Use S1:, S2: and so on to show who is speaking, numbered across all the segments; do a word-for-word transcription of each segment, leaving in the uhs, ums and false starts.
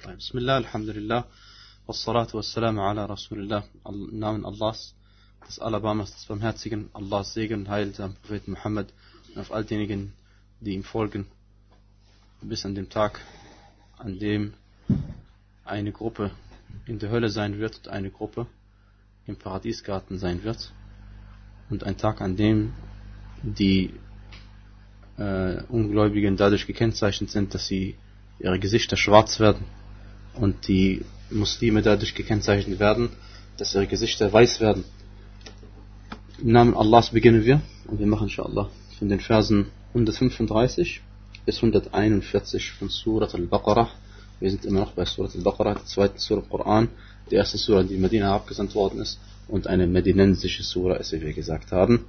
S1: Bismillah, Alhamdulillah, wassalatu wassalamu ala Rasulillah, im Namen Allahs, des Alabamas, des Barmherzigen, Allahs Segen, Heil am Propheten Muhammad und auf all diejenigen, die ihm folgen, bis an den Tag, an dem eine Gruppe in der Hölle sein wird und eine Gruppe im Paradiesgarten sein wird und ein Tag, an dem die äh, Ungläubigen dadurch gekennzeichnet sind, dass sie ihre Gesichter schwarz werden und die Muslime dadurch gekennzeichnet werden, dass ihre Gesichter weiß werden. Im Namen Allahs beginnen wir und wir machen inshallah von den Versen hundertfünfunddreißig bis hunderteinundvierzig von Surat al-Baqarah. Wir sind immer noch bei Surat al-Baqarah, der zweiten Surah al-Quran, die erste Surah, die in Medina abgesandt worden ist und eine medinensische Surah ist, wie wir gesagt haben.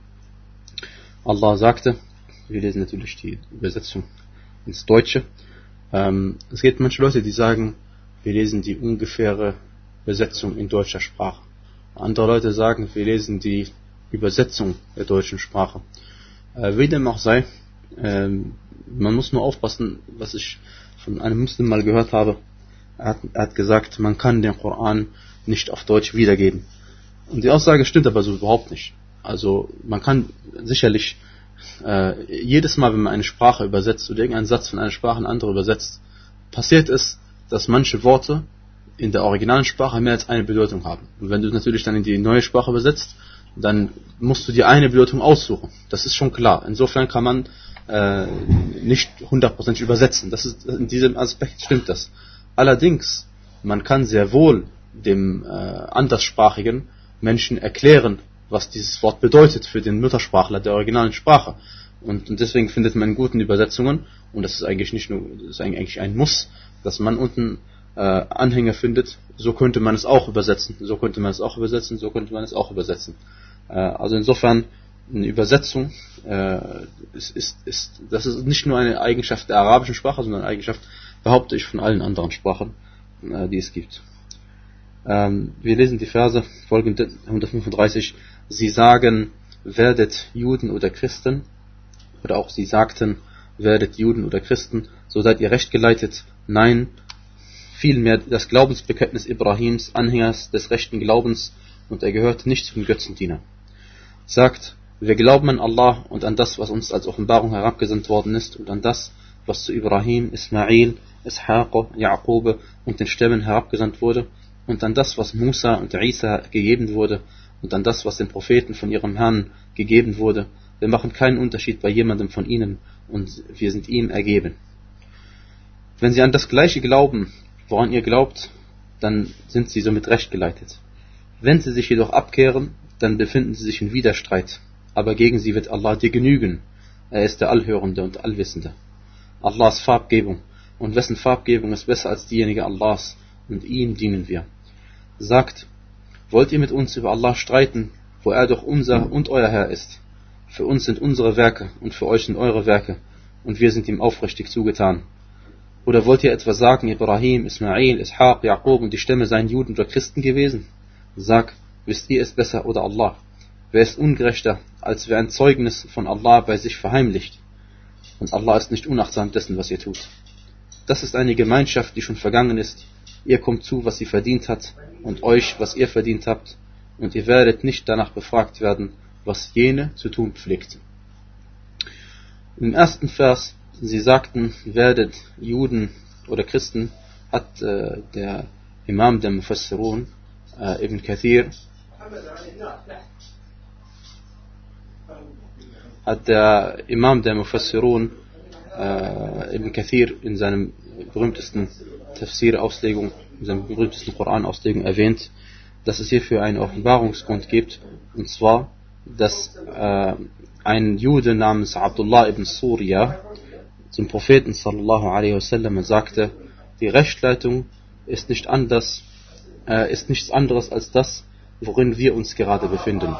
S1: Allah sagte, wir lesen natürlich die Übersetzung ins Deutsche. Ähm, es gibt manche Leute, die sagen, wir lesen die ungefähre Übersetzung in deutscher Sprache. Andere Leute sagen, wir lesen die Übersetzung der deutschen Sprache. Äh, wie dem auch sei, äh, man muss nur aufpassen, was ich von einem Muslim mal gehört habe. Er hat, er hat gesagt, man kann den Koran nicht auf Deutsch wiedergeben. Und die Aussage stimmt aber so überhaupt nicht. Also man kann sicherlich äh, jedes Mal, wenn man eine Sprache übersetzt oder irgendeinen Satz von einer Sprache in andere übersetzt, passiert es, dass manche Worte in der originalen Sprache mehr als eine Bedeutung haben. Und wenn du natürlich dann in die neue Sprache übersetzt, dann musst du dir eine Bedeutung aussuchen. Das ist schon klar. Insofern kann man äh, nicht hundertprozentig übersetzen. Das ist, in diesem Aspekt stimmt das. Allerdings, man kann sehr wohl dem äh, anderssprachigen Menschen erklären, was dieses Wort bedeutet für den Muttersprachler der originalen Sprache. Und, und deswegen findet man in guten Übersetzungen, und das ist eigentlich nicht nur, das ist eigentlich ein Muss, dass man unten äh, Anhänger findet, so könnte man es auch übersetzen, so könnte man es auch übersetzen, so könnte man es auch übersetzen. Äh, also insofern, eine Übersetzung äh, ist, ist, ist, das ist nicht nur eine Eigenschaft der arabischen Sprache, sondern eine Eigenschaft, behaupte ich, von allen anderen Sprachen, äh, die es gibt. Ähm, wir lesen die Verse folgende hundertfünfunddreißig. Sie sagen, werdet Juden oder Christen, oder auch sie sagten, werdet Juden oder Christen, so seid ihr recht geleitet. Nein, vielmehr das Glaubensbekenntnis Ibrahims, Anhängers des rechten Glaubens, und er gehört nicht zu den Götzendiener. Sagt, wir glauben an Allah und an das, was uns als Offenbarung herabgesandt worden ist, und an das, was zu Ibrahim, Ismail, Ishaq, Jaqub und den Stämmen herabgesandt wurde, und an das, was Musa und Isa gegeben wurde, und an das, was den Propheten von ihrem Herrn gegeben wurde. Wir machen keinen Unterschied bei jemandem von ihnen, und wir sind ihm ergeben. Wenn sie an das Gleiche glauben, woran ihr glaubt, dann sind sie somit recht geleitet. Wenn sie sich jedoch abkehren, dann befinden sie sich in Widerstreit, aber gegen sie wird Allah dir genügen. Er ist der Allhörende und Allwissende. Allahs Farbgebung, und wessen Farbgebung ist besser als diejenige Allahs, und ihm dienen wir. Sagt, wollt ihr mit uns über Allah streiten, wo er doch unser und euer Herr ist? Für uns sind unsere Werke und für euch sind eure Werke, und wir sind ihm aufrichtig zugetan. Oder wollt ihr etwa sagen, Ibrahim, Ismail, Ishaq, Jaqub und die Stämme seien Juden oder Christen gewesen? Sag, wisst ihr es besser oder Allah? Wer ist ungerechter, als wer ein Zeugnis von Allah bei sich verheimlicht? Und Allah ist nicht unachtsam dessen, was ihr tut. Das ist eine Gemeinschaft, die schon vergangen ist. Ihr kommt zu, was sie verdient hat, und euch, was ihr verdient habt, und ihr werdet nicht danach befragt werden, was jene zu tun pflegten. Im ersten Vers, sie sagten, werdet Juden oder Christen, hat äh, der Imam der Mufassirun, äh, Ibn Kathir, hat der Imam der Mufassirun, äh, Ibn Kathir, in seinem berühmtesten Tafsir-Auslegung, in seiner berühmtesten Koran-Auslegung erwähnt, dass es hierfür einen Offenbarungsgrund gibt, und zwar, dass äh, ein Jude namens Abdullah ibn Surya zum Propheten sallallahu alaihi wasallam sagte, die Rechtleitung ist nicht anders, äh, ist nichts anderes als das, worin wir uns gerade befinden.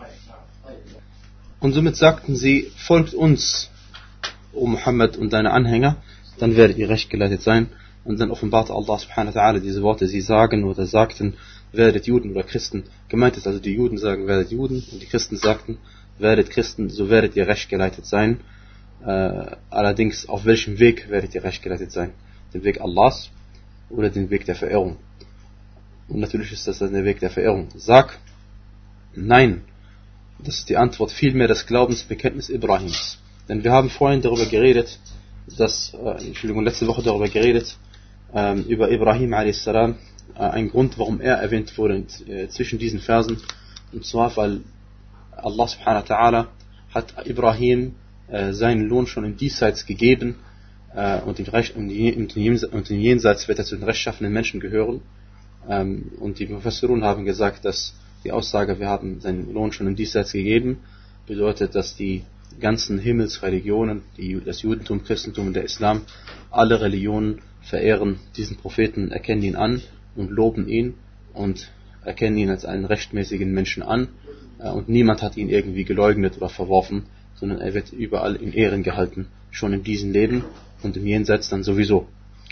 S1: Und somit sagten sie, folgt uns, O Muhammad und deine Anhänger, dann werdet ihr recht geleitet sein. Und dann offenbarte Allah subhanahu wa ta'ala diese Worte, sie sagen oder sagten, werdet Juden oder Christen. Gemeint ist also, die Juden sagen, werdet Juden, und die Christen sagten, werdet Christen, so werdet ihr recht geleitet sein. Äh, allerdings, auf welchem Weg werdet ihr recht geleitet sein? Den Weg Allahs oder den Weg der Verehrung. Und natürlich ist das dann der Weg der Verehrung. Sag, nein, das ist die Antwort, vielmehr das Glaubensbekenntnis Ibrahims. Denn wir haben vorhin darüber geredet, dass, äh, Entschuldigung, letzte Woche darüber geredet, ähm, über Ibrahim a s. Äh, ein Grund, warum er erwähnt wurde äh, zwischen diesen Versen. Und zwar, weil Allah subhanahu wa ta'ala hat Ibrahim äh, seinen Lohn schon im Diesseits gegeben äh, und, im Recht, und, in, und in Jenseits wird er zu den rechtschaffenen Menschen gehören. Ähm, und die Mufassirun haben gesagt, dass die Aussage, wir haben seinen Lohn schon im Diesseits gegeben, bedeutet, dass die ganzen Himmelsreligionen, die, das Judentum, Christentum und der Islam, alle Religionen verehren diesen Propheten, erkennen ihn an und loben ihn und erkennen ihn als einen rechtmäßigen Menschen an. Und niemand hat ihn irgendwie geleugnet oder verworfen, sondern er wird überall in Ehren gehalten, schon in diesem Leben und im Jenseits dann sowieso.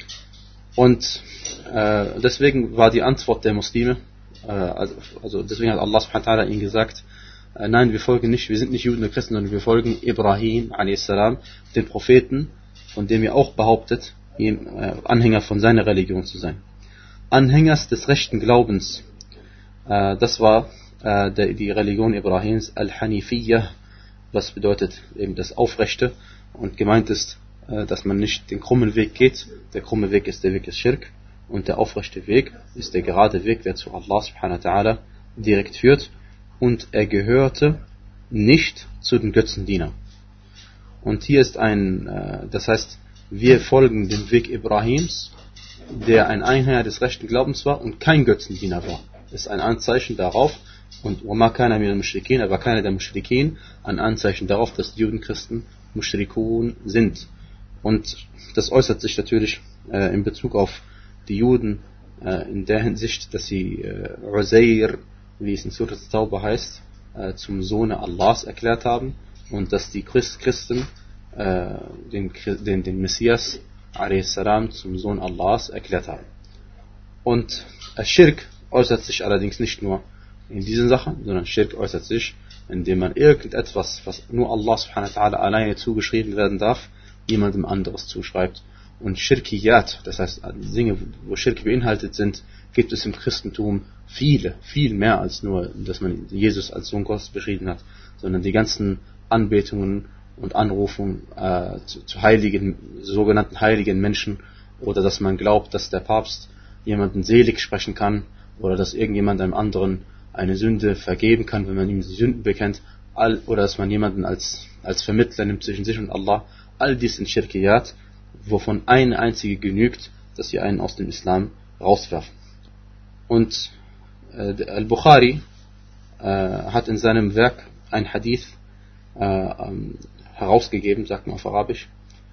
S1: Und äh, deswegen war die Antwort der Muslime, äh, also, also deswegen hat Allah subhanahu wa ta'ala ihnen gesagt, äh, nein, wir folgen nicht, wir sind nicht Juden oder Christen, sondern wir folgen Ibrahim a s., den Propheten, von dem ihr auch behauptet, ihm, äh, Anhänger von seiner Religion zu sein. Anhängers des rechten Glaubens, äh, das war äh, der, die Religion Ibrahims, Al-Hanifiyya, was bedeutet eben das Aufrechte, und gemeint ist, äh, dass man nicht den krummen Weg geht. Der krumme Weg ist der Weg des Schirk und der aufrechte Weg ist der gerade Weg, der zu Allah subhanahu wa ta'ala direkt führt, und er gehörte nicht zu den Götzendienern. Und hier ist ein, äh, das heißt, wir folgen dem Weg Ibrahims, der ein Anhänger des rechten Glaubens war und kein Götzendiener war. Das ist ein Anzeichen darauf, und وَمَا كَانَ مِنَ الْمُشْرِكِينَ, er war keiner der Muschrikin, ein Anzeichen darauf, dass die Judenchristen Mushrikun sind. Und das äußert sich natürlich äh, in Bezug auf die Juden äh, in der Hinsicht, dass sie äh, Uzair, wie es in Surah Tauba heißt, äh, zum Sohne Allahs erklärt haben, und dass die Christ, Christen äh, den, den, den Messias a s. zum Sohn Allahs erklärt haben. Und Schirk äußert sich allerdings nicht nur in diesen Sachen, sondern Schirk äußert sich, indem man irgendetwas, was nur Allah subhanahu wa ta'ala alleine zugeschrieben werden darf, jemandem anderes zuschreibt. Und Schirkiyat, das heißt Dinge, wo Schirk beinhaltet sind, gibt es im Christentum viele, viel mehr als nur, dass man Jesus als Sohn Gottes beschrieben hat, sondern die ganzen Anbetungen und Anrufungen äh, zu, zu heiligen, sogenannten heiligen Menschen, oder dass man glaubt, dass der Papst jemanden selig sprechen kann, oder dass irgendjemand einem anderen eine Sünde vergeben kann, wenn man ihm die Sünden bekennt, all, oder dass man jemanden als, als Vermittler nimmt zwischen sich und Allah. All dies sind Schirkiyat, wovon eine einzige genügt, dass sie einen aus dem Islam rauswerfen. Und äh, Al-Bukhari äh, hat in seinem Werk ein Hadith äh, ähm, herausgegeben, sagt man auf Arabisch,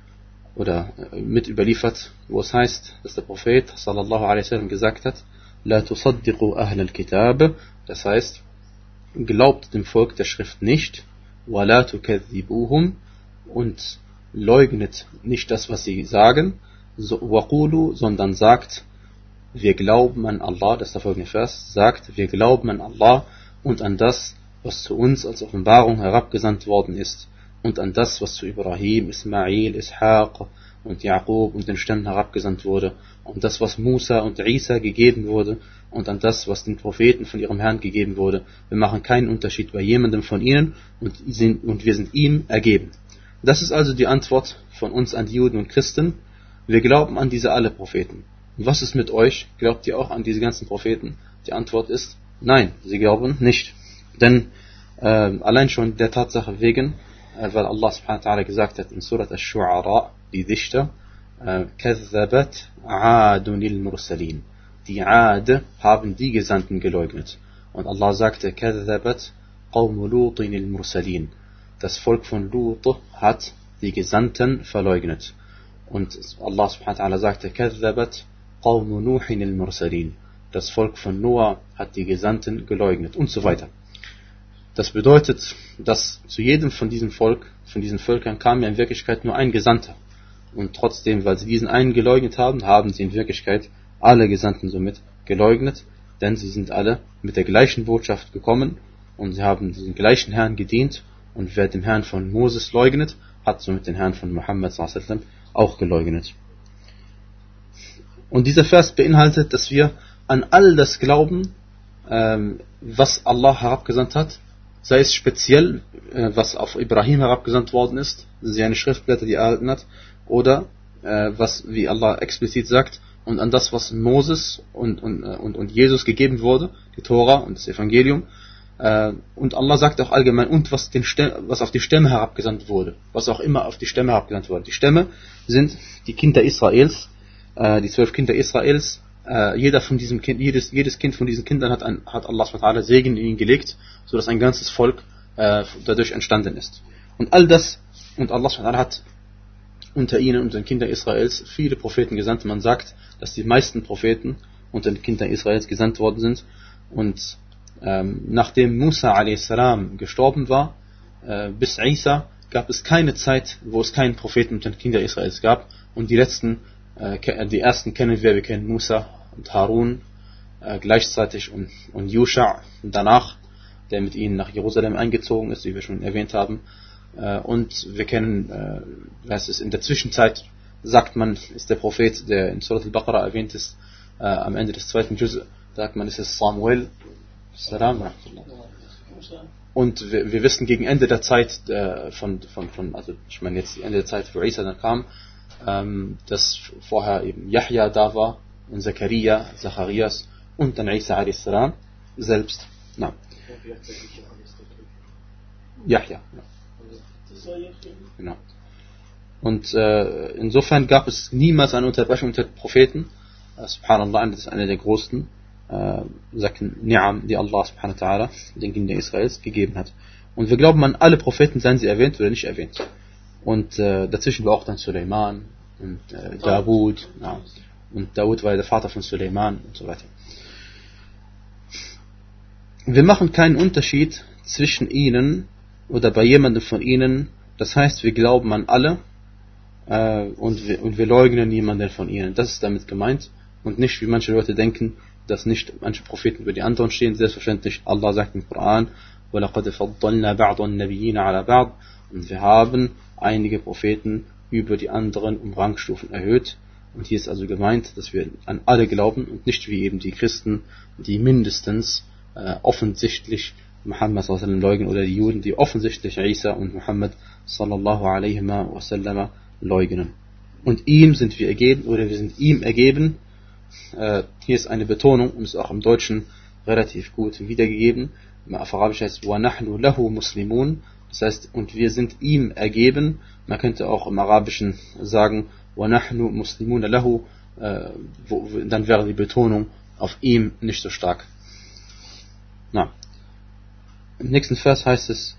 S1: oder äh, mit überliefert, wo es heißt, dass der Prophet sallallahu alaihi wasallam gesagt hat, La tusaddiqu ahl al-kitab, das heißt, glaubt dem Volk der Schrift nicht, wa la tukadhibuhum, und leugnet nicht das, was sie sagen, so, waqulu, sondern sagt, wir glauben an Allah, das ist der folgende Vers, sagt, wir glauben an Allah und an das, was zu uns als Offenbarung herabgesandt worden ist, und an das, was zu Ibrahim, Ismail, Ishaq und Jaqub und den Stämmen herabgesandt wurde, und das, was Musa und Isa gegeben wurde, und an das, was den Propheten von ihrem Herrn gegeben wurde. Wir machen keinen Unterschied bei jemandem von ihnen, und, sind, und wir sind ihm ergeben. Das ist also die Antwort von uns an die Juden und Christen. Wir glauben an diese alle Propheten. Und was ist mit euch? Glaubt ihr auch an diese ganzen Propheten? Die Antwort ist, nein, sie glauben nicht. Denn äh, allein schon der Tatsache wegen, äh, weil Allah subhanahu wa ta'ala gesagt hat in Surat Ash-Shu'ara, die Dichter, كذبت عاد المرسلين. Die Ad haben die Gesandten geleugnet. Und Allah sagte, كذبت قوم لوط المرسلين. Das Volk von Lut hat die Gesandten verleugnet. Und Allah subhanahu wa ta'ala sagte, كذبت قوم نوح المرسلين. Das Volk von Noah hat die Gesandten geleugnet und so weiter. Das bedeutet, dass zu jedem von diesem Volk, von diesen Völkern kam ja in Wirklichkeit nur ein Gesandter. Und trotzdem, weil sie diesen einen geleugnet haben, haben sie in Wirklichkeit alle Gesandten somit geleugnet, denn sie sind alle mit der gleichen Botschaft gekommen und sie haben den gleichen Herrn gedient, und wer den Herrn von Moses leugnet, hat somit den Herrn von Muhammad sallallahu alaihi wasallam auch geleugnet. Und dieser Vers beinhaltet, dass wir an all das glauben, ähm, was Allah herabgesandt hat, sei es speziell, äh, was auf Ibrahim herabgesandt worden ist, seine Schriftblätter, die er erhalten hat, oder äh, was, wie Allah explizit sagt, und an das, was Moses und, und, und, und Jesus gegeben wurde, die Tora und das Evangelium. Äh, und Allah sagt auch allgemein, und was, den Stämm, was auf die Stämme herabgesandt wurde, was auch immer auf die Stämme herabgesandt wurde. Die Stämme sind die Kinder Israels, äh, die zwölf Kinder Israels. Äh, jeder von diesem Kind, jedes, jedes Kind von diesen Kindern hat, ein, hat Allah subhanahu wa ta'ala Segen in ihn gelegt, sodass ein ganzes Volk äh, dadurch entstanden ist. Und all das, und Allah subhanahu wa ta'ala hat unter ihnen, unter den Kindern Israels, viele Propheten gesandt. Man sagt, dass die meisten Propheten unter den Kindern Israels gesandt worden sind. Und ähm, nachdem Musa a s. gestorben war, äh, bis Isa, gab es keine Zeit, wo es keinen Propheten unter den Kindern Israels gab. Und die letzten, äh, die ersten kennen wir, wir kennen Musa und Harun äh, gleichzeitig und, und Yusha danach, der mit ihnen nach Jerusalem eingezogen ist, wie wir schon erwähnt haben. Und wir kennen, was ist in der Zwischenzeit, sagt man, ist der Prophet, der in Surat al-Baqarah erwähnt ist, äh, am Ende des zweiten Juz, sagt man, ist es Samuel. Salam. Und wir, wir wissen gegen Ende der Zeit äh, von, von, von, also ich meine jetzt Ende der Zeit, wo Isa dann kam, ähm, dass vorher eben Yahya da war und Zachariah, Zacharias und dann Isa a s. selbst. Na. Yahya. Ja. Genau. Und äh, insofern gab es niemals eine Unterbrechung unter den Propheten. Äh, Subhanallah, das ist eine der größten äh, Ni'am, die Allah subhanahu wa ta'ala den Kindern Israels gegeben hat. Und wir glauben an alle Propheten, seien sie erwähnt oder nicht erwähnt. Und äh, dazwischen war auch dann Suleiman und äh, Dawud. Ja. Und Dawud war der Vater von Suleiman und so weiter. Wir machen keinen Unterschied zwischen ihnen oder bei jemandem von ihnen, das heißt, wir glauben an alle äh, und, wir, und wir leugnen niemanden von ihnen. Das ist damit gemeint und nicht, wie manche Leute denken, dass nicht manche Propheten über die anderen stehen. Selbstverständlich, Allah sagt im Koran, وَلَقَدْ فَضَّلْنَا بَعْضَ النَّبِيِّينَ عَلَى بَعْضٍ, und wir haben einige Propheten über die anderen um Rangstufen erhöht. Und hier ist also gemeint, dass wir an alle glauben und nicht wie eben die Christen, die mindestens äh, offensichtlich Muhammad sallallahu alaihi wasallam leugnen, oder die Juden, die offensichtlich Isa und Muhammad sallallahu alaihi wasallam leugnen. Und ihm sind wir ergeben, oder wir sind ihm ergeben. Äh, hier ist eine Betonung, und ist auch im Deutschen relativ gut wiedergegeben. Auf Arabisch heißt وَنَحْنُ لَهُ مُسْلِمُونَ, das heißt, und wir sind ihm ergeben. Man könnte auch im Arabischen sagen وَنَحْنُ مُسْلِمُونَ لَهُ, äh, wo, dann wäre die Betonung auf ihm nicht so stark. Na. Im nächsten Vers heißt es,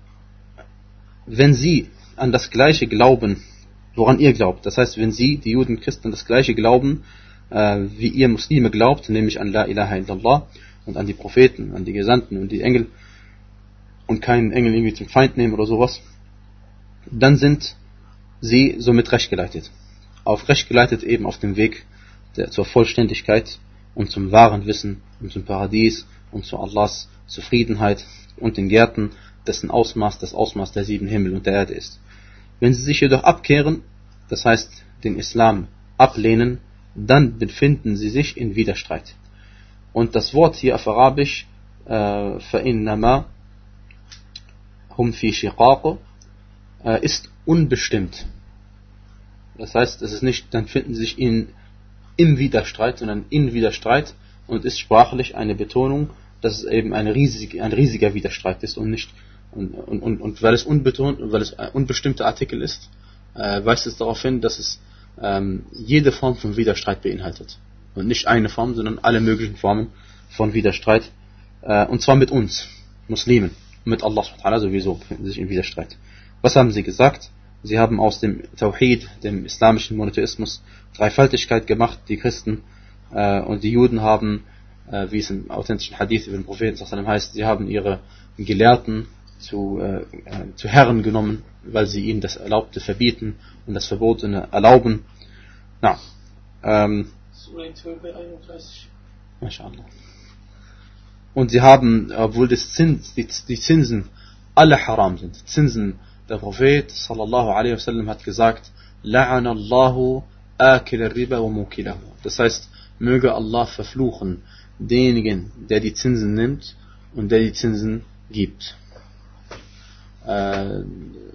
S1: wenn sie an das Gleiche glauben, woran ihr glaubt, das heißt, wenn sie, die Juden, Christen, an das Gleiche glauben, äh, wie ihr Muslime glaubt, nämlich an La ilaha illallah und an die Propheten, an die Gesandten und die Engel, und keinen Engel irgendwie zum Feind nehmen oder sowas, dann sind sie somit rechtgeleitet. Auf rechtgeleitet eben auf dem Weg der, zur Vollständigkeit und zum wahren Wissen und zum Paradies und zu Allahs Zufriedenheit und den Gärten, dessen Ausmaß das Ausmaß der sieben Himmel und der Erde ist. Wenn sie sich jedoch abkehren, das heißt den Islam ablehnen, dann befinden sie sich in Widerstreit. Und das Wort hier auf Arabisch فَإِنَّمَا هُمْ فِي شِقَاقٍ ist unbestimmt. Das heißt, es ist nicht, dann finden sie sich in, im Widerstreit, sondern in Widerstreit, und ist sprachlich eine Betonung, dass es eben eine riesige, ein riesiger Widerstreit ist und nicht, und, und, und, und weil es unbetont, weil es ein unbestimmter Artikel ist, äh, weist es darauf hin, dass es ähm, jede Form von Widerstreit beinhaltet. Und nicht eine Form, sondern alle möglichen Formen von Widerstreit, äh, und zwar mit uns, Muslimen, mit Allah subhanahu wa ta'ala sowieso befinden sich in Widerstreit. Was haben sie gesagt? Sie haben aus dem Tawhid, dem islamischen Monotheismus, Dreifaltigkeit gemacht, die Christen, äh, und die Juden haben, äh, wie es im authentischen Hadith über den Propheten sallallahu alaihi wasallam heißt, sie haben ihre Gelehrten zu, äh, zu Herren genommen, weil sie ihnen das Erlaubte verbieten und das Verbotene erlauben. Na, ähm, MashaAllah. Und sie haben, obwohl das Zins, die, die Zinsen alle haram sind, Zinsen, der Prophet sallallahu alaihi wasallam hat gesagt, la'anallahu آكل الربا وموكله. Das heißt, möge Allah verfluchen denjenigen, der die Zinsen nimmt und der die Zinsen gibt. Äh,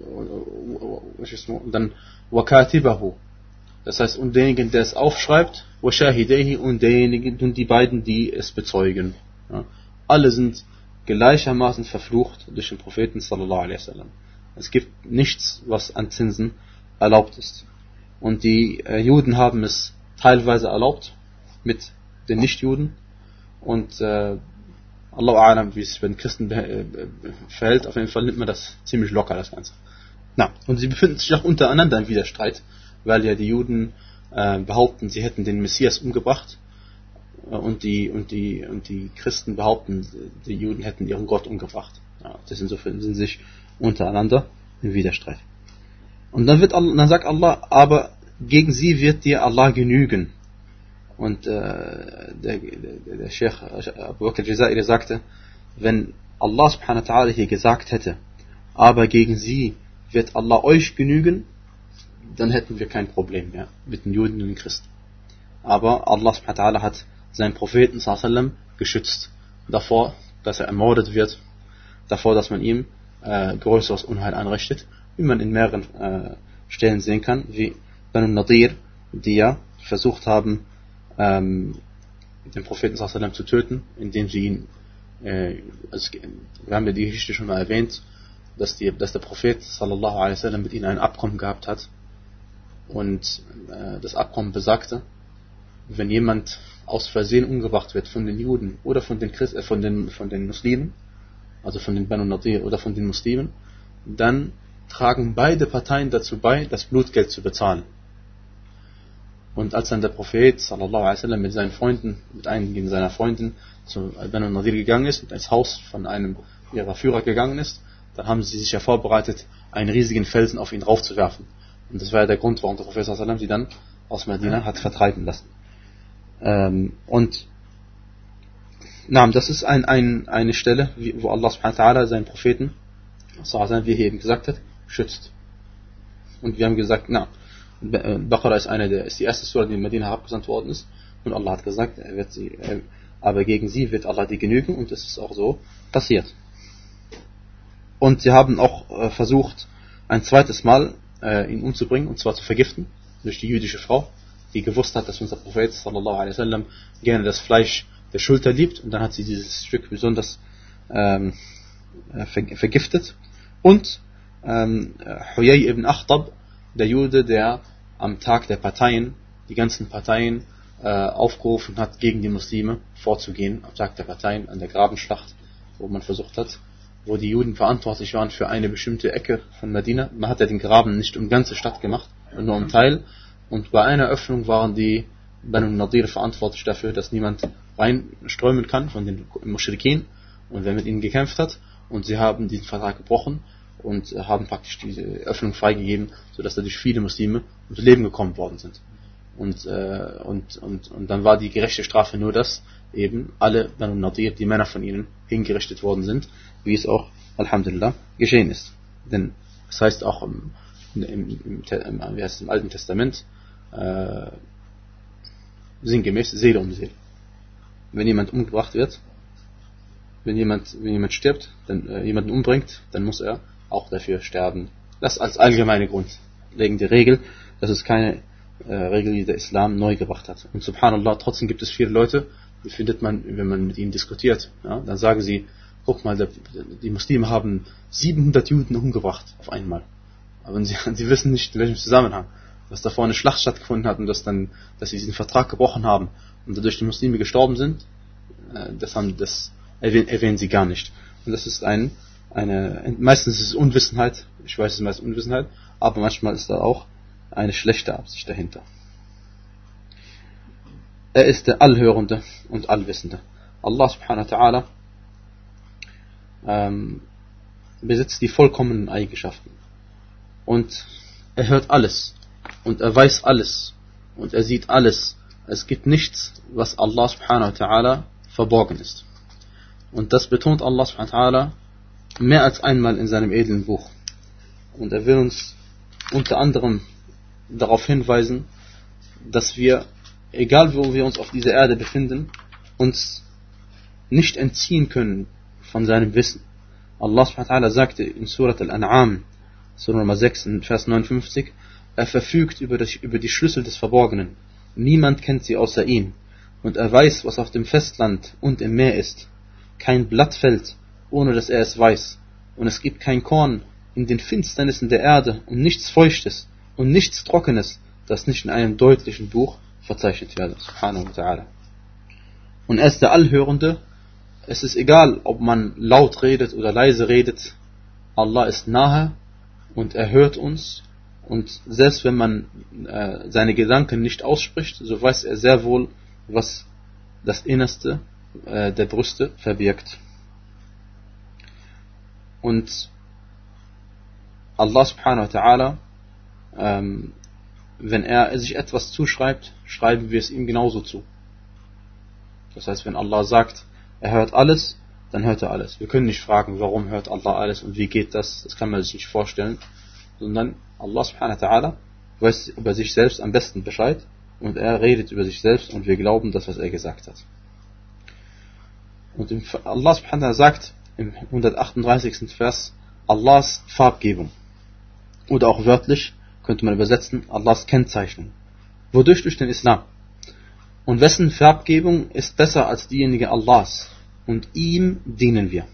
S1: dann وكاتبه, das heißt, und denjenigen, der es aufschreibt, وشاهديه, und derjenigen und die beiden, die es bezeugen. Ja. Alle sind gleichermaßen verflucht durch den Propheten sallallahu alaihi wasallam. Es gibt nichts, was an Zinsen erlaubt ist. Und die äh, Juden haben es teilweise erlaubt mit den Nichtjuden. Und äh, Allahu a'lam, wie es sich bei den Christen äh, verhält, auf jeden Fall nimmt man das ziemlich locker, das Ganze. Na, und sie befinden sich auch untereinander im Widerstreit, weil ja die Juden äh, behaupten, sie hätten den Messias umgebracht. Und die, und die, und die Christen behaupten, die Juden hätten ihren Gott umgebracht. Ja, das insofern sind sich untereinander im Widerstreit. Und dann wird Allah, dann sagt Allah, aber gegen sie wird dir Allah genügen. Und äh, der, der, der Sheikh Abu Bakr al-Jazairi sagte, wenn Allah subhanahu wa ta'ala hier gesagt hätte, aber gegen sie wird Allah euch genügen, dann hätten wir kein Problem mehr mit den Juden und den Christen. Aber Allah subhanahu wa ta'ala hat seinen Propheten sallallahu alaihi wasallam geschützt davor, dass er ermordet wird, davor, dass man ihm äh, größeres Unheil anrichtet, wie man in mehreren äh, Stellen sehen kann, wie Banu Nadir, die ja versucht haben, ähm, den Propheten sallallahu alaihi wasallam zu töten, indem sie ihn, äh, also, wir haben ja die Geschichte schon mal erwähnt, dass, die, dass der Prophet sallallahu alaihi wasallam mit ihnen ein Abkommen gehabt hat, und äh, das Abkommen besagte, wenn jemand aus Versehen umgebracht wird von den Juden oder von den Christen, äh, von den von den Muslimen, also von den Banu Nadir oder von den Muslimen, dann tragen beide Parteien dazu bei, das Blutgeld zu bezahlen. Und als dann der Prophet sallallahu alaihi wasallam mit seinen Freunden, mit einigen seiner Freunden zu Banu Nadir gegangen ist und ins Haus von einem ihrer Führer gegangen ist, dann haben sie sich ja vorbereitet, einen riesigen Felsen auf ihn draufzuwerfen. Und das war ja der Grund, warum der Prophet sallallahu alaihi wasallam sie dann aus Medina hat vertreiben lassen. Ähm, und na, das ist ein, ein, eine Stelle, wo Allah subhanahu wa ta'ala seinen Propheten, wie er eben gesagt hat, schützt. Und wir haben gesagt, na, Baqarah ist eine der, ist die erste Surah, die in Medina herabgesandt worden ist, und Allah hat gesagt, er wird sie, er, aber gegen sie wird Allah die genügen, und das ist auch so passiert. Und sie haben auch äh, versucht, ein zweites Mal äh, ihn umzubringen, und zwar zu vergiften, durch die jüdische Frau, die gewusst hat, dass unser Prophet sallallahu alaihi wasallam gerne das Fleisch der Schulter liebt, und dann hat sie dieses Stück besonders ähm, vergiftet. Und ähm, Huyay ibn Akhtab, der Jude, der am Tag der Parteien die ganzen Parteien äh, aufgerufen hat, gegen die Muslime vorzugehen, am Tag der Parteien an der Grabenschlacht, wo man versucht hat, wo die Juden verantwortlich waren für eine bestimmte Ecke von Medina. Man hat ja den Graben nicht um die ganze Stadt gemacht, nur um Teil. Und bei einer Öffnung waren die Banu Nadir verantwortlich dafür, dass niemand reinströmen kann von den Muschrikin, und wer mit ihnen gekämpft hat. Und sie haben diesen Vertrag gebrochen und haben praktisch diese Öffnung freigegeben, sodass dadurch viele Muslime ums Leben gekommen worden sind. Und, äh, und, und, und dann war die gerechte Strafe nur, dass eben alle Banu Nadir, die Männer von ihnen, hingerichtet worden sind, wie es auch, Alhamdulillah, geschehen ist. Denn es heißt auch im, im, im, im, wie heißt es, im Alten Testament, äh, sinngemäß Seele um Seele. Wenn jemand umgebracht wird, wenn jemand, wenn jemand stirbt, dann äh, jemanden umbringt, dann muss er auch dafür sterben. Das als allgemeine grundlegende Regel. Das ist keine äh, Regel, die der Islam neu gebracht hat. Und subhanallah, trotzdem gibt es viele Leute, die findet man, wenn man mit ihnen diskutiert, ja, dann sagen sie, guck mal, der, die Muslime haben siebenhundert Juden umgebracht auf einmal. Aber sie, sie wissen nicht, in welchem Zusammenhang. Dass davor eine Schlacht stattgefunden hat und dass dann, dass sie diesen Vertrag gebrochen haben und dadurch die Muslime gestorben sind, äh, das haben, das erwähnen, erwähnen sie gar nicht. Und das ist ein, eine, meistens ist es Unwissenheit, ich weiß, es ist meistens Unwissenheit, aber manchmal ist da auch eine schlechte Absicht dahinter. Er ist der Allhörende und Allwissende. Allah subhanahu wa ta'ala ähm, besitzt die vollkommenen Eigenschaften. Und er hört alles. Und er weiß alles. Und er sieht alles. Es gibt nichts, was Allah subhanahu wa ta'ala verborgen ist. Und das betont Allah subhanahu wa ta'ala mehr als einmal in seinem edlen Buch. Und er will uns unter anderem darauf hinweisen, dass wir, egal wo wir uns auf dieser Erde befinden, uns nicht entziehen können von seinem Wissen. Allah subhanahu wa ta'ala sagte in Surat Al-An'am, Surah Nummer sechs, Vers neunundfünfzig, er verfügt über, das, über die Schlüssel des Verborgenen. Niemand kennt sie außer ihm. Und er weiß, was auf dem Festland und im Meer ist. Kein Blatt fällt, ohne dass er es weiß. Und es gibt kein Korn in den Finsternissen der Erde und nichts Feuchtes und nichts Trockenes, das nicht in einem deutlichen Buch verzeichnet werde. Subhanahu wa ta'ala. Und er ist der Allhörende. Es ist egal, ob man laut redet oder leise redet. Allah ist nahe und er hört uns. Und selbst wenn man äh, seine Gedanken nicht ausspricht, so weiß er sehr wohl, was das Innerste äh, der Brüste verbirgt. Und Allah subhanahu wa ta'ala, ähm, wenn er sich etwas zuschreibt, schreiben wir es ihm genauso zu. Das heißt, wenn Allah sagt, er hört alles, dann hört er alles. Wir können nicht fragen, warum hört Allah alles und wie geht das, das kann man sich nicht vorstellen, sondern Allah subhanahu wa ta'ala weiß über sich selbst am besten Bescheid und er redet über sich selbst und wir glauben das, was er gesagt hat. Und Allah subhanahu wa ta'ala sagt im hundertachtunddreißigsten Vers Allahs Farbgebung. Oder auch wörtlich könnte man übersetzen Allahs Kennzeichnung. Wodurch? Durch den Islam. Und wessen Farbgebung ist besser als diejenige Allahs? Und ihm dienen wir.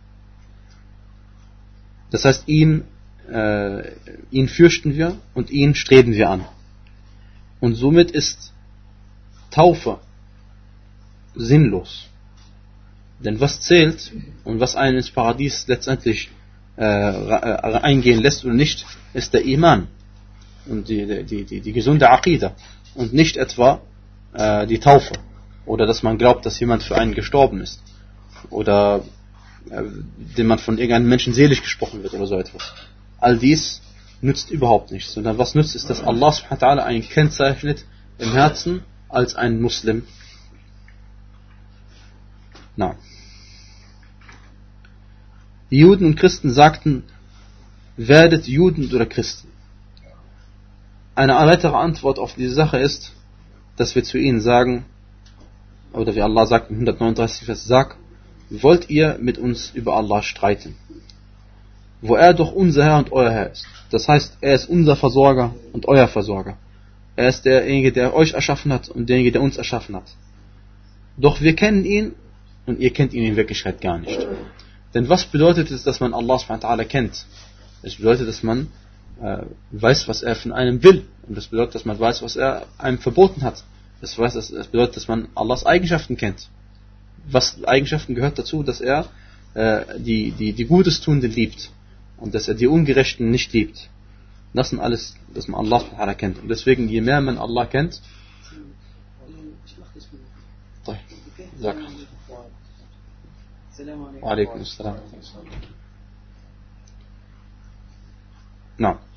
S1: Das heißt, ihm, äh, ihn fürchten wir und ihn streben wir an. Und somit ist Taufe sinnlos. Denn was zählt und was einen ins Paradies letztendlich äh, eingehen lässt oder nicht, ist der Iman und die, die, die, die gesunde Aqidah und nicht etwa äh, die Taufe oder dass man glaubt, dass jemand für einen gestorben ist oder äh, dem man von irgendeinem Menschen selig gesprochen wird oder so etwas. All dies nützt überhaupt nichts, sondern was nützt ist, dass Allah subhanahu wa ta'ala einen kennzeichnet im Herzen als ein Muslim. Na. Die Juden und Christen sagten, werdet Juden oder Christen. Eine weitere Antwort auf diese Sache ist, dass wir zu ihnen sagen, oder wie Allah sagt im hundertneununddreißigsten Vers, sag, wollt ihr mit uns über Allah streiten? Wo er doch unser Herr und euer Herr ist. Das heißt, er ist unser Versorger und euer Versorger. Er ist derjenige, der euch erschaffen hat und derjenige, der uns erschaffen hat. Doch wir kennen ihn und ihr kennt ihn in Wirklichkeit gar nicht. Denn was bedeutet es, dass man Allah subhanahu wa ta'ala kennt? Es bedeutet, dass man äh, weiß, was er von einem will. Und das bedeutet, dass man weiß, was er einem verboten hat. Das, weiß, das bedeutet, dass man Allahs Eigenschaften kennt. Was Eigenschaften gehört dazu, dass er äh, die, die, die Gutes Tuenden liebt. Und dass er die Ungerechten nicht liebt. Das sind alles, dass man Allah subhanahu wa ta'ala kennt. Und deswegen, je mehr man Allah kennt, sag. Alaikum assalam. Na.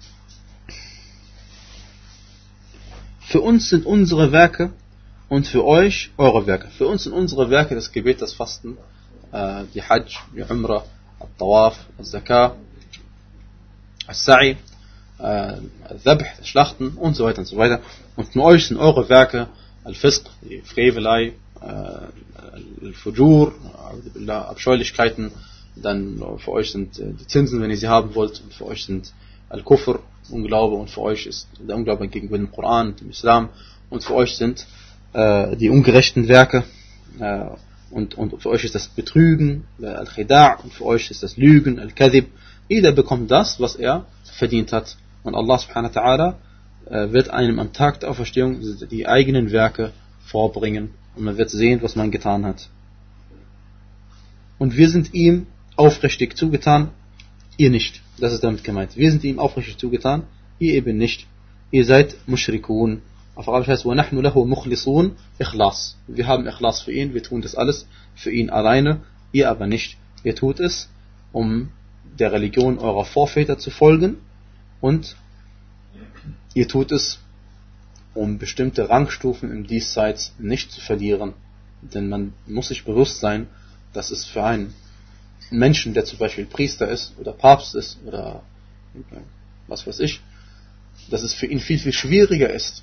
S1: Für uns sind unsere Werke und für euch eure Werke. Für uns sind unsere Werke das Gebet, das Fasten, äh, die Hajj, die Umrah, Al-Tawaf, Al-Zakah, Al-Sa'i, Al-Dhabh, das Schlachten und so weiter und so weiter. Und für euch sind eure Werke Al-Fisq, die Frevelei, Al-Fujur, Abscheulichkeiten, dann für euch sind die Zinsen, wenn ihr sie haben wollt, und für euch sind Al-Kufr, Unglaube, und für euch ist der Unglaube gegenüber dem Koran und dem Islam, und für euch sind äh, die ungerechten Werke, äh, und, und für euch ist das Betrügen, Al-Khida', und für euch ist das Lügen, Al-Kadhib. Jeder bekommt das, was er verdient hat, und Allah subhanahu wa ta'ala äh, wird einem am Tag der Auferstehung die eigenen Werke vorbringen. Und man wird sehen, was man getan hat. Und wir sind ihm aufrichtig zugetan, ihr nicht. Das ist damit gemeint. Wir sind ihm aufrichtig zugetan, ihr eben nicht. Ihr seid Mushrikun. Auf Arabisch heißt es, وَنَحْنُ لَهُ مُخْلِصُونَ Ikhlas. Wir haben Ikhlas für ihn, wir tun das alles für ihn alleine, ihr aber nicht. Ihr tut es, um der Religion eurer Vorväter zu folgen, und ihr tut es, um bestimmte Rangstufen im Diesseits nicht zu verlieren. Denn man muss sich bewusst sein, dass es für einen Menschen, der zum Beispiel Priester ist oder Papst ist oder was weiß ich, dass es für ihn viel, viel schwieriger ist,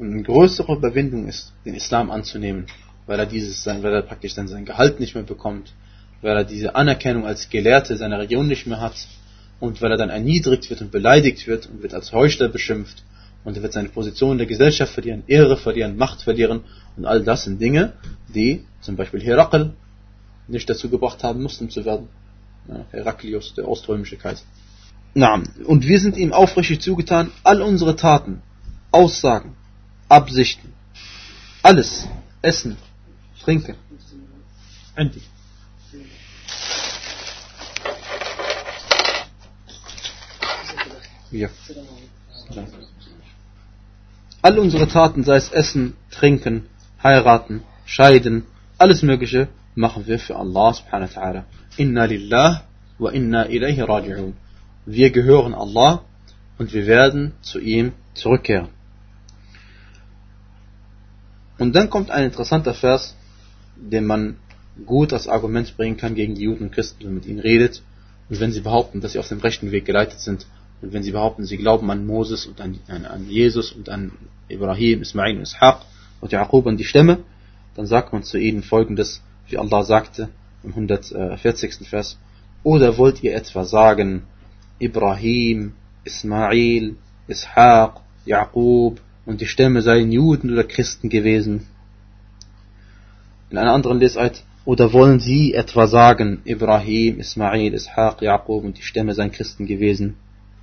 S1: eine größere Überwindung ist, den Islam anzunehmen, weil er dieses, weil er praktisch dann sein Gehalt nicht mehr bekommt, weil er diese Anerkennung als Gelehrte seiner Region nicht mehr hat und weil er dann erniedrigt wird und beleidigt wird und wird als Heuchler beschimpft und er wird seine Position in der Gesellschaft verlieren, Ehre verlieren, Macht verlieren und all das sind Dinge, die zum Beispiel Herakl nicht dazu gebracht haben, Muslim zu werden. Ja, Heraklius, der oströmische Kaiser. Na, und wir sind ihm aufrichtig zugetan, all unsere Taten, Aussagen, Absichten, alles, Essen, Trinken. Endlich. Ja. All unsere Taten, sei es Essen, Trinken, Heiraten, Scheiden, alles Mögliche, machen wir für Allah subhanahu wa ta'ala. Inna lillah wa inna ilayhi raji'un. Wir gehören Allah und wir werden zu ihm zurückkehren. Und dann kommt ein interessanter Vers, den man gut als Argument bringen kann gegen die Juden und Christen, wenn man mit ihnen redet. Und wenn sie behaupten, dass sie auf dem rechten Weg geleitet sind, und wenn sie behaupten, sie glauben an Moses und an, an, an Jesus und an Ibrahim, Ismail und Ishaq und Jaqub und die Stämme, dann sagt man zu ihnen folgendes, wie Allah sagte im hundertvierzigsten Vers: Oder wollt ihr etwa sagen, Ibrahim, Ismail, Ishaq, Jaqub und die Stämme seien Juden oder Christen gewesen? In einer anderen Lesart: Oder wollen sie etwa sagen, Ibrahim, Ismail, Ishaq, Jaqub und die Stämme seien Christen gewesen?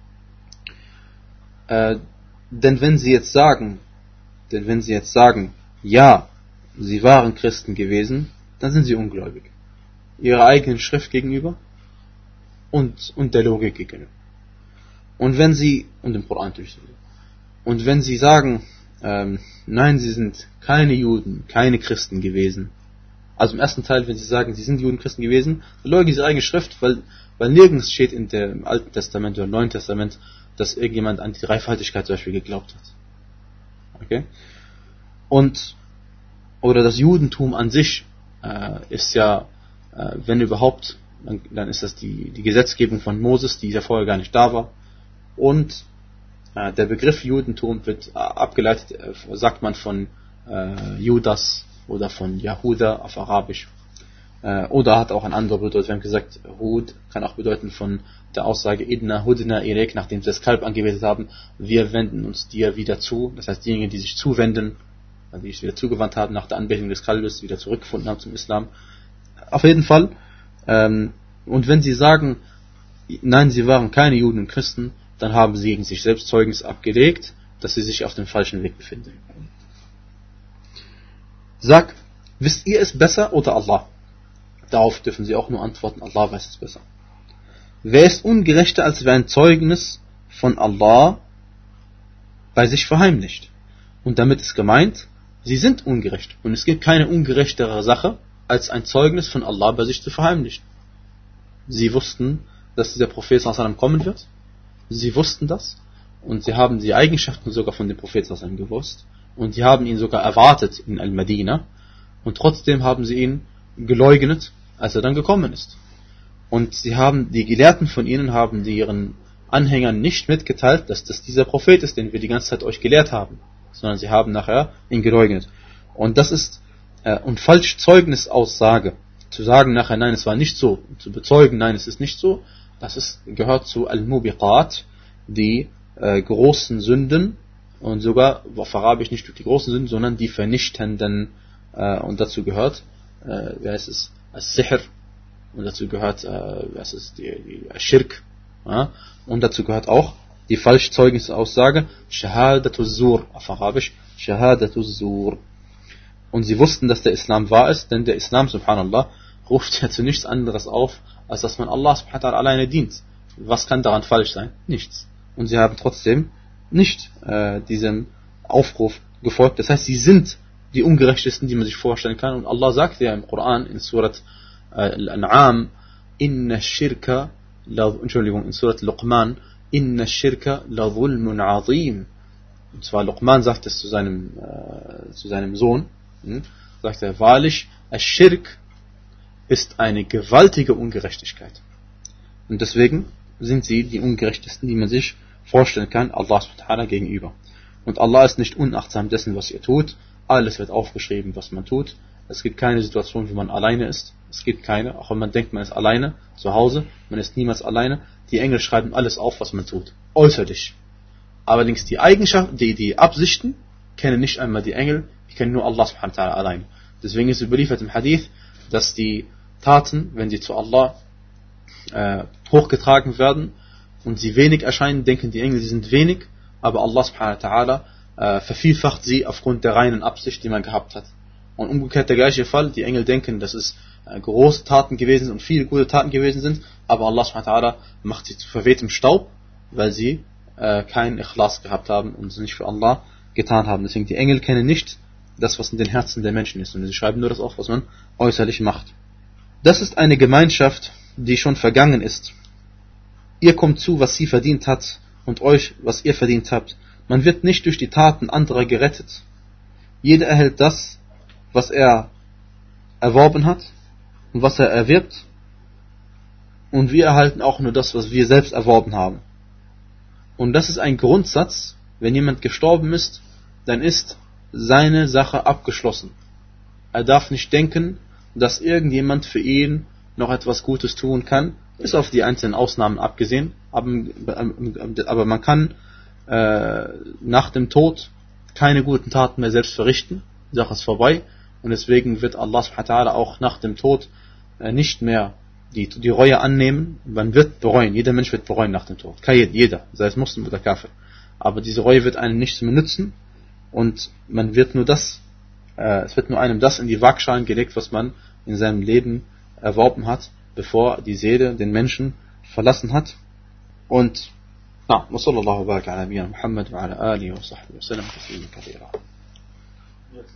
S1: Äh, denn wenn sie jetzt sagen, denn wenn sie jetzt sagen, ja, sie waren Christen gewesen, dann sind sie ungläubig. Ihrer eigenen Schrift gegenüber und, und der Logik gegenüber. Und wenn sie, und dem Koran natürlich, und wenn sie sagen, ähm, nein, sie sind keine Juden, keine Christen gewesen, also im ersten Teil, wenn sie sagen, sie sind Juden, Christen gewesen, dann leugnen sie ihre eigene Schrift, weil, weil nirgends steht in dem Alten Testament oder im Neuen Testament, dass irgendjemand an die Dreifaltigkeit zum Beispiel geglaubt hat. Okay? Und, oder das Judentum an sich äh, ist ja, äh, wenn überhaupt, dann, dann ist das die, die Gesetzgebung von Moses, die ja vorher gar nicht da war. Und äh, der Begriff Judentum wird äh, abgeleitet, äh, sagt man von äh, Judas oder von Yahuda auf Arabisch. Äh, oder hat auch ein anderer Bedeutung. Wir haben gesagt, Hud kann auch bedeuten von der Aussage Idna Hudna Irek, nachdem sie das Kalb angebetet haben, wir wenden uns dir wieder zu. Das heißt, diejenigen, die sich zuwenden, also die sich wieder zugewandt haben nach der Anbetung des Kalbes, wieder zurückgefunden haben zum Islam. Auf jeden Fall. Ähm, und wenn sie sagen, nein, sie waren keine Juden und Christen, dann haben sie gegen sich selbst Zeugnis abgelegt, dass sie sich auf dem falschen Weg befinden. Sag, wisst ihr es besser oder Allah? Darauf dürfen sie auch nur antworten, Allah weiß es besser. Wer ist ungerechter, als wer ein Zeugnis von Allah bei sich verheimlicht? Und damit ist gemeint, sie sind ungerecht. Und es gibt keine ungerechtere Sache, als ein Zeugnis von Allah bei sich zu verheimlichen. Sie wussten, dass dieser Prophet sallallahu alaihi wasallam kommen wird. Sie wussten das. Und sie haben die Eigenschaften sogar von dem Prophet sallallahu alaihi wasallam gewusst. Und sie haben ihn sogar erwartet in Al-Madina. Und trotzdem haben sie ihn geleugnet, als er dann gekommen ist. Und sie haben, die Gelehrten von ihnen haben ihren Anhängern nicht mitgeteilt, dass das dieser Prophet ist, den wir die ganze Zeit euch gelehrt haben, sondern sie haben nachher ihn geleugnet. Und das ist, äh, und falsche Zeugnisaussage, zu sagen nachher, nein, es war nicht so, zu bezeugen, nein, es ist nicht so, das ist, gehört zu Al-Mubiqat, die äh, großen Sünden, und sogar, auf Arabisch nicht die großen Sünden, sondern die vernichtenden, äh, und dazu gehört, äh, wer ist es, As-Sihr, und dazu gehört, äh, was ist die, die Schirk, ja? Und dazu gehört auch die Falschzeugnisaussage, Shahadatu Zur, auf Arabisch, Shahadatu Zur. Und sie wussten, dass der Islam wahr ist, denn der Islam, subhanallah, ruft ja zu nichts anderes auf, als dass man Allah subhanahu wa ta'ala alleine dient. Was kann daran falsch sein? Nichts. Und sie haben trotzdem nicht äh, diesem Aufruf gefolgt. Das heißt, sie sind die ungerechtesten, die man sich vorstellen kann. Und Allah sagt ja im Koran, in Surat Al-An'am, Inna Shirka, Entschuldigung, in Surat Luqman, Inna Shirka la dhulmun azim. Und zwar Luqman sagt es zu seinem, äh, zu seinem Sohn, hm, sagt er, wahrlich, Ash-Shirk ist eine gewaltige Ungerechtigkeit. Und deswegen sind sie die ungerechtesten, die man sich vorstellen kann, Allah subhanahu wa ta'ala gegenüber. Und Allah ist nicht unachtsam dessen, was ihr tut. Alles wird aufgeschrieben, was man tut. Es gibt keine Situation, wo man alleine ist. Es gibt keine, auch wenn man denkt, man ist alleine zu Hause, man ist niemals alleine. Die Engel schreiben alles auf, was man tut. Äußerlich. Allerdings die Eigenschaften, die, die Absichten, kennen nicht einmal die Engel, die kennen nur Allah subhanahu wa ta'ala allein. Deswegen ist überliefert im Hadith, dass die Taten, wenn sie zu Allah äh, hochgetragen werden und sie wenig erscheinen, denken die Engel, sie sind wenig, aber Allah subhanahu wa ta'ala äh, vervielfacht sie aufgrund der reinen Absicht, die man gehabt hat. Und umgekehrt der gleiche Fall, die Engel denken, dass es äh, große Taten gewesen sind und viele gute Taten gewesen sind, aber Allah subhanahu wa ta'ala macht sie zu verwehtem Staub, weil sie äh, keinen Ikhlas gehabt haben und sie nicht für Allah getan haben. Deswegen die Engel kennen nicht das, was in den Herzen der Menschen ist, und sie schreiben nur das auf, was man äußerlich macht. Das ist eine Gemeinschaft, die schon vergangen ist. Ihr kommt zu, was sie verdient hat, und euch, was ihr verdient habt. Man wird nicht durch die Taten anderer gerettet. Jeder erhält das, was er erworben hat und was er erwirbt, und wir erhalten auch nur das, was wir selbst erworben haben. Und das ist ein Grundsatz: wenn jemand gestorben ist, dann ist seine Sache abgeschlossen. Er darf nicht denken, dass irgendjemand für ihn noch etwas Gutes tun kann, bis auf die einzelnen Ausnahmen abgesehen, aber, aber man kann äh, nach dem Tod keine guten Taten mehr selbst verrichten, die Sache ist vorbei, und deswegen wird Allah subhanahu wa ta'ala auch nach dem Tod äh, nicht mehr die, die Reue annehmen. Man wird bereuen, jeder Mensch wird bereuen nach dem Tod, jeder, sei es Muslim oder Kafir, aber diese Reue wird einem nichts mehr nützen, und man wird nur das, äh, es wird nur einem das in die Waagschalen gelegt, was man in seinem Leben erworben hat, bevor die Seele den Menschen verlassen hat. Und na, wa sallallahu wa baraka ala nabiyyina Muhammad wa ala alihi wa sahbihi wa sallam taslima kathira.